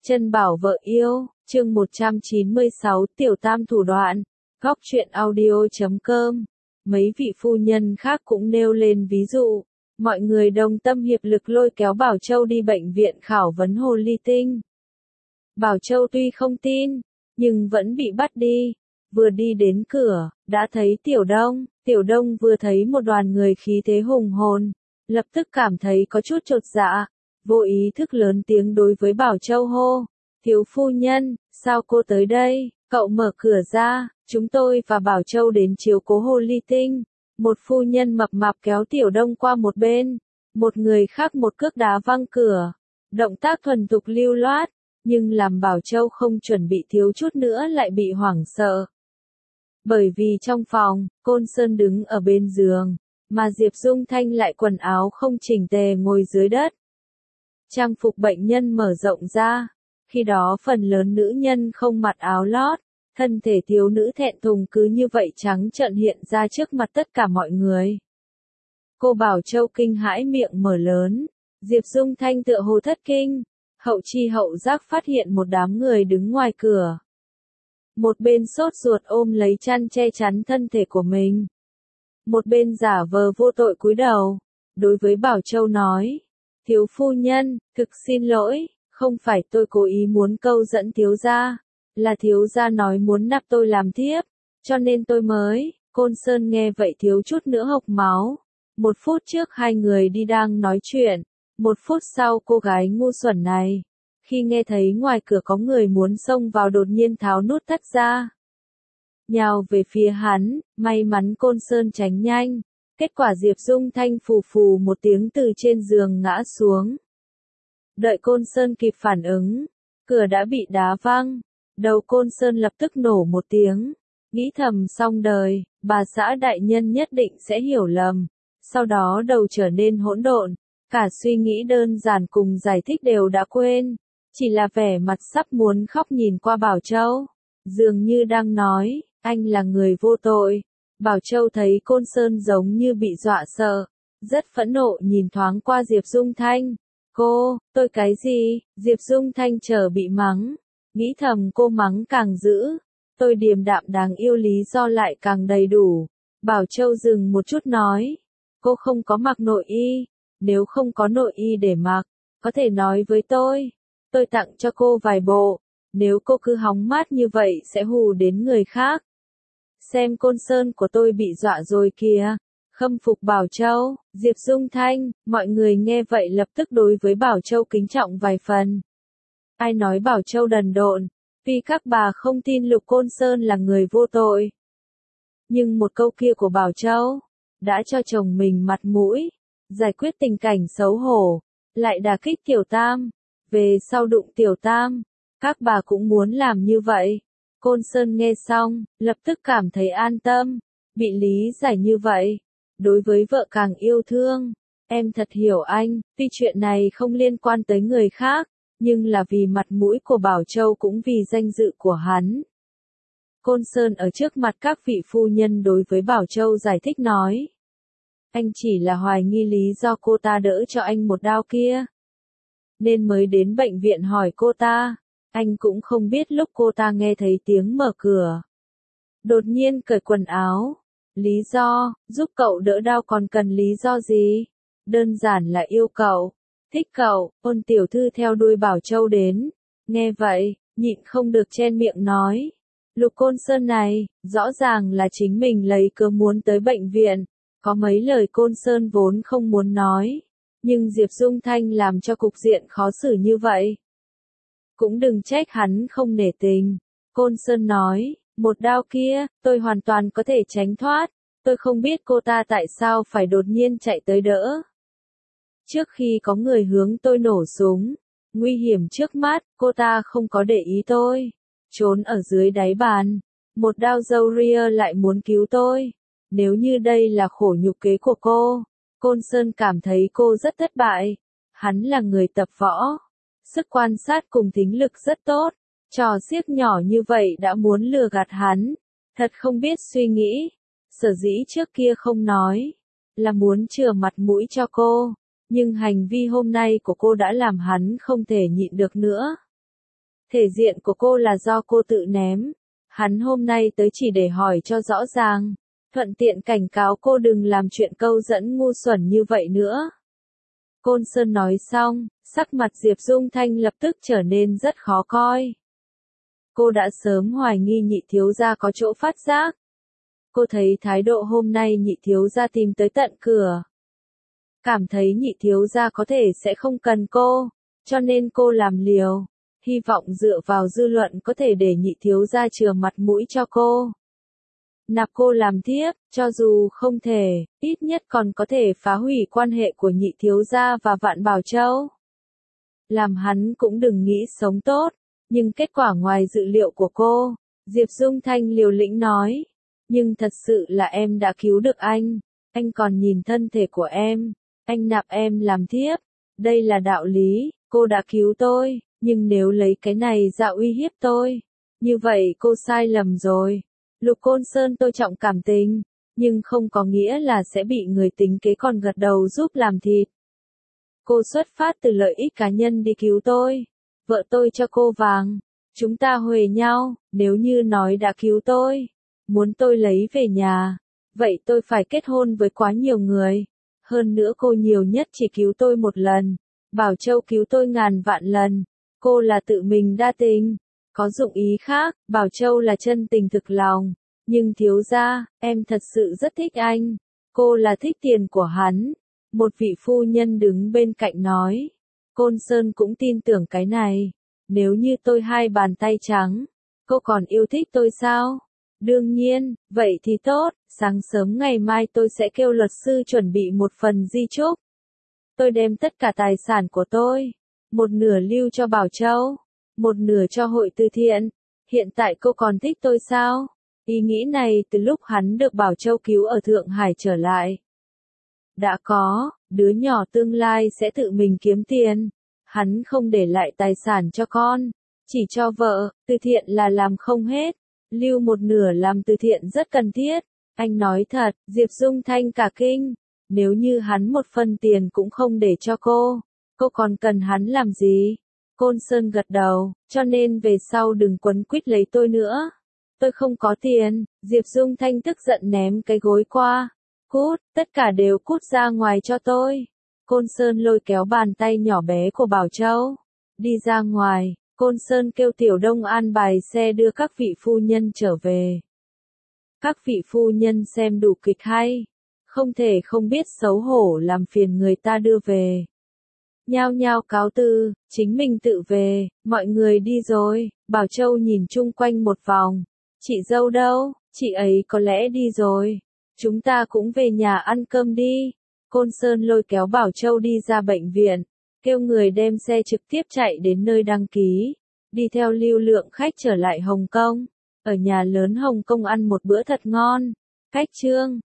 Chân bảo vợ yêu, chương 196 Tiểu Tam thủ đoạn, góc truyện audio.com. Mấy vị phu nhân khác cũng nêu lên ví dụ, mọi người đồng tâm hiệp lực lôi kéo Bảo Châu đi bệnh viện khảo vấn hồ ly tinh. Bảo Châu tuy không tin, nhưng vẫn bị bắt đi. Vừa đi đến cửa, đã thấy Tiểu Đông vừa thấy một đoàn người khí thế hùng hồn, lập tức cảm thấy có chút chột dạ, vô ý thức lớn tiếng đối với Bảo Châu hô, thiếu phu nhân, sao cô tới đây, cậu mở cửa ra, chúng tôi và Bảo Châu đến chiếu cố hồ ly tinh. Một phu nhân mập mạp kéo Tiểu Đông qua một bên, một người khác một cước đá văng cửa, động tác thuần thục lưu loát, nhưng làm Bảo Châu không chuẩn bị thiếu chút nữa lại bị hoảng sợ. Bởi vì trong phòng, Côn Sơn đứng ở bên giường, mà Diệp Dung Thanh lại quần áo không chỉnh tề ngồi dưới đất. Trang phục bệnh nhân mở rộng ra, khi đó phần lớn nữ nhân không mặc áo lót, thân thể thiếu nữ thẹn thùng cứ như vậy trắng trợn hiện ra trước mặt tất cả mọi người. Cô Bảo Châu kinh hãi miệng mở lớn, Diệp Dung Thanh tựa hồ thất kinh, hậu chi hậu giác phát hiện một đám người đứng ngoài cửa. Một bên sốt ruột ôm lấy chăn che chắn thân thể của mình. Một bên giả vờ vô tội cúi đầu, đối với Bảo Châu nói, thiếu phu nhân, thực xin lỗi, không phải tôi cố ý muốn câu dẫn thiếu gia, là thiếu gia nói muốn nạp tôi làm thiếp, cho nên tôi mới. Côn Sơn nghe vậy thiếu chút nữa hộc máu. Một phút trước hai người đi đang nói chuyện, một phút sau cô gái ngu xuẩn này, khi nghe thấy ngoài cửa có người muốn xông vào đột nhiên tháo nút thắt ra, nhào về phía hắn, may mắn Côn Sơn tránh nhanh, kết quả Diệp Dung Thanh phù phù một tiếng từ trên giường ngã xuống. Đợi Côn Sơn kịp phản ứng, cửa đã bị đá văng, đầu Côn Sơn lập tức nổ một tiếng, nghĩ thầm xong đời, bà xã đại nhân nhất định sẽ hiểu lầm, sau đó đầu trở nên hỗn độn, cả suy nghĩ đơn giản cùng giải thích đều đã quên, chỉ là vẻ mặt sắp muốn khóc nhìn qua Bảo Châu, dường như đang nói, anh là người vô tội. Bảo Châu thấy Côn Sơn giống như bị dọa sợ, rất phẫn nộ nhìn thoáng qua Diệp Dung Thanh. Tôi cái gì? Diệp Dung Thanh chờ bị mắng, nghĩ thầm cô mắng càng dữ, tôi điềm đạm đáng yêu lý do lại càng đầy đủ. Bảo Châu dừng một chút nói, cô không có mặc nội y, nếu không có nội y để mặc, có thể nói với tôi tặng cho cô vài bộ, nếu cô cứ hóng mát như vậy sẽ hù đến người khác. Xem Côn Sơn của tôi bị dọa rồi kìa. Khâm phục Bảo Châu, Diệp Dung Thanh, mọi người nghe vậy lập tức đối với Bảo Châu kính trọng vài phần. Ai nói Bảo Châu đần độn, vì các bà không tin Lục Côn Sơn là người vô tội. Nhưng một câu kia của Bảo Châu, đã cho chồng mình mặt mũi, giải quyết tình cảnh xấu hổ, lại đả kích Tiểu Tam, về sau đụng Tiểu Tam, các bà cũng muốn làm như vậy. Côn Sơn nghe xong, lập tức cảm thấy an tâm, bị lý giải như vậy. Đối với vợ càng yêu thương, em thật hiểu anh, tuy chuyện này không liên quan tới người khác, nhưng là vì mặt mũi của Bảo Châu cũng vì danh dự của hắn. Côn Sơn ở trước mặt các vị phu nhân đối với Bảo Châu giải thích nói, anh chỉ là hoài nghi lý do cô ta đỡ cho anh một đao kia, nên mới đến bệnh viện hỏi cô ta. Anh cũng không biết lúc cô ta nghe thấy tiếng mở cửa, đột nhiên cởi quần áo. Lý do, giúp cậu đỡ đau còn cần lý do gì? Đơn giản là yêu cậu, thích cậu. Ôn tiểu thư theo đuôi Bảo Châu đến. Nghe vậy, nhịn không được chen miệng nói. Lục Côn Sơn này, rõ ràng là chính mình lấy cớ muốn tới bệnh viện. Có mấy lời Côn Sơn vốn không muốn nói. Nhưng Diệp Dung Thanh làm cho cục diện khó xử như vậy. Cũng đừng trách hắn không nể tình. Côn Sơn nói, một đao kia, tôi hoàn toàn có thể tránh thoát. Tôi không biết cô ta tại sao phải đột nhiên chạy tới đỡ. Trước khi có người hướng tôi nổ súng, nguy hiểm trước mắt, cô ta không có để ý tôi. Trốn ở dưới đáy bàn. Một đao dâu ria lại muốn cứu tôi. Nếu như đây là khổ nhục kế của cô, Côn Sơn cảm thấy cô rất thất bại. Hắn là người tập võ. Sức quan sát cùng thính lực rất tốt, trò xiếc nhỏ như vậy đã muốn lừa gạt hắn, thật không biết suy nghĩ, sở dĩ trước kia không nói, là muốn chừa mặt mũi cho cô, nhưng hành vi hôm nay của cô đã làm hắn không thể nhịn được nữa. Thể diện của cô là do cô tự ném. Hắn hôm nay tới chỉ để hỏi cho rõ ràng. Thuận tiện cảnh cáo cô đừng làm chuyện câu dẫn ngu xuẩn như vậy nữa. Côn Sơn nói xong, sắc mặt Diệp Dung Thanh lập tức trở nên rất khó coi. Cô đã sớm hoài nghi nhị thiếu gia có chỗ phát giác. Cô thấy thái độ hôm nay nhị thiếu gia tìm tới tận cửa. Cảm thấy nhị thiếu gia có thể sẽ không cần cô, cho nên cô làm liều. Hy vọng dựa vào dư luận có thể để nhị thiếu gia chừa mặt mũi cho cô. Nạp cô làm thiếp, cho dù không thể, ít nhất còn có thể phá hủy quan hệ của nhị thiếu gia và Vạn Bảo Châu. Làm hắn cũng đừng nghĩ sống tốt, nhưng kết quả ngoài dự liệu của cô, Diệp Dung Thanh liều lĩnh nói. Nhưng thật sự là em đã cứu được anh còn nhìn thân thể của em, anh nạp em làm thiếp, đây là đạo lý, cô đã cứu tôi, nhưng nếu lấy cái này ra uy hiếp tôi, như vậy cô sai lầm rồi. Lục Côn Sơn tôi trọng cảm tình, nhưng không có nghĩa là sẽ bị người tính kế còn gật đầu giúp làm thịt. Cô xuất phát từ lợi ích cá nhân đi cứu tôi, vợ tôi cho cô vàng, chúng ta huề nhau, nếu như nói đã cứu tôi, muốn tôi lấy về nhà, vậy tôi phải kết hôn với quá nhiều người. Hơn nữa cô nhiều nhất chỉ cứu tôi một lần, Bảo Châu cứu tôi ngàn vạn lần, cô là tự mình đa tình, có dụng ý khác, Bảo Châu là chân tình thực lòng, nhưng thiếu gia, em thật sự rất thích anh, cô là thích tiền của hắn. Một vị phu nhân đứng bên cạnh nói, Côn Sơn cũng tin tưởng cái này, nếu như tôi hai bàn tay trắng, cô còn yêu thích tôi sao? Đương nhiên, vậy thì tốt, sáng sớm ngày mai tôi sẽ kêu luật sư chuẩn bị một phần di chúc. Tôi đem tất cả tài sản của tôi, một nửa lưu cho Bảo Châu, một nửa cho hội từ thiện. Hiện tại cô còn thích tôi sao? Ý nghĩ này từ lúc hắn được Bảo Châu cứu ở Thượng Hải trở lại. Đã có, đứa nhỏ tương lai sẽ tự mình kiếm tiền. Hắn không để lại tài sản cho con, chỉ cho vợ, từ thiện là làm không hết. Lưu một nửa làm từ thiện rất cần thiết. Anh nói thật, Diệp Dung Thanh cả kinh. Nếu như hắn một phần tiền cũng không để cho cô còn cần hắn làm gì? Côn Sơn gật đầu, cho nên về sau đừng quấn quýt lấy tôi nữa. Tôi không có tiền. Diệp Dung Thanh tức giận ném cái gối qua. Cút, tất cả đều cút ra ngoài cho tôi. Côn Sơn lôi kéo bàn tay nhỏ bé của Bảo Châu. Đi ra ngoài, Côn Sơn kêu Tiểu Đông an bài xe đưa các vị phu nhân trở về. Các vị phu nhân xem đủ kịch hay, không thể không biết xấu hổ làm phiền người ta đưa về. Nhao nhao cáo từ, chính mình tự về, mọi người đi rồi. Bảo Châu nhìn chung quanh một vòng. Chị dâu đâu, chị ấy có lẽ đi rồi. Chúng ta cũng về nhà ăn cơm đi. Côn Sơn lôi kéo Bảo Châu đi ra bệnh viện, kêu người đem xe trực tiếp chạy đến nơi đăng ký, đi theo lưu lượng khách trở lại Hồng Kông. Ở nhà lớn Hồng Kông ăn một bữa thật ngon. Khách trương.